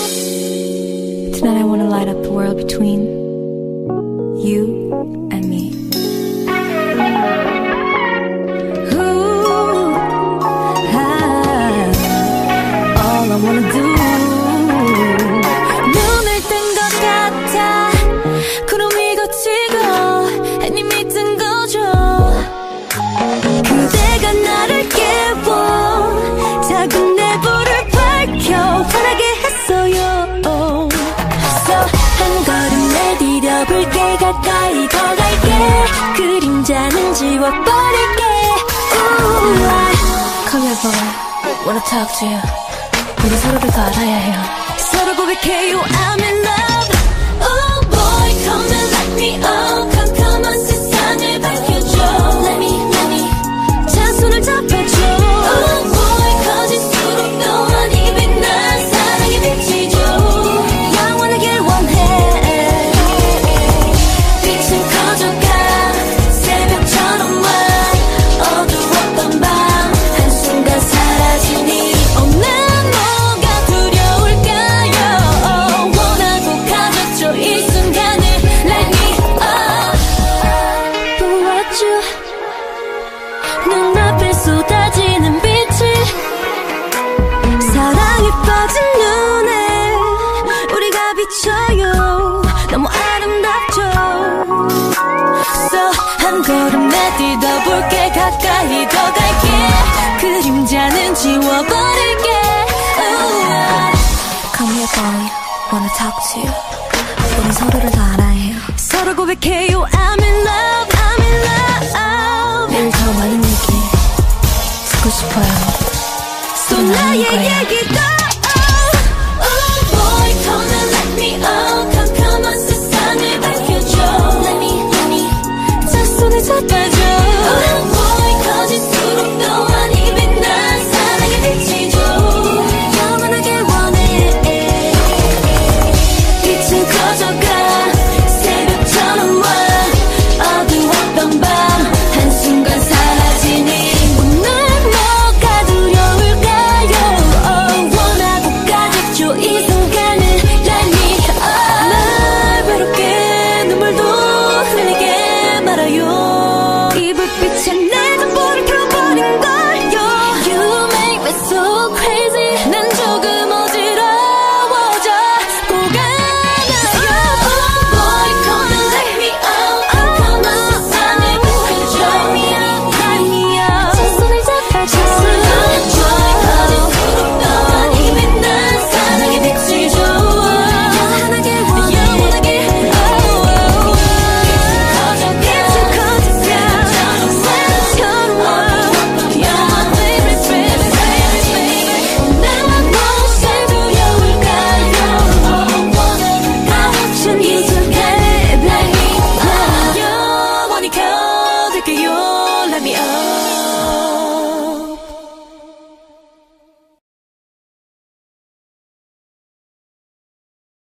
Tonight I wanna light up the world between you and me. Ooh, all I wanna do. 눈을 뜬 것 같아. 구름이 걷히고 해님이 뜬 거죠. 그대가 나를 깨워 작은 내 불을 밝혀 환하게 했어요. 한 걸음 내디뎌볼게 가까이 더 갈게 그림자는 지워버릴게. Come here boy, wanna talk to you. 우리 서로를 더 알아야 해요. 서로 고백해요 I'm in love. Oh boy come and light me up. 캄캄한 세상을 밝혀줘. Let me 자 손을 잡아줘. Oh boy 거짓으로 너와 네 빛난 사랑의 빛이죠. 영원하길 원해. 빛은 커져가 새벽처럼 와. 어두웠던 밤 한순간 사라지니 오늘 뭐가 두려울까요. 원하고 가졌죠 이 순간을. Let me up. 보았죠 눈앞에 쏟아지는 빛을. 사랑에 빠진 눈에 우리가 비쳐요. 너무 아름답죠. So 한 걸음 내딛어볼게 가까이 더 갈게 그림자는 지워버릴게. Come here boy, wanna talk to you. 우린 서로를 더 알아야 해요. 서로 고백해요 I'm in love, I'm in love. 매일 더 많은 얘기 듣고 싶어요. 또 나의 얘기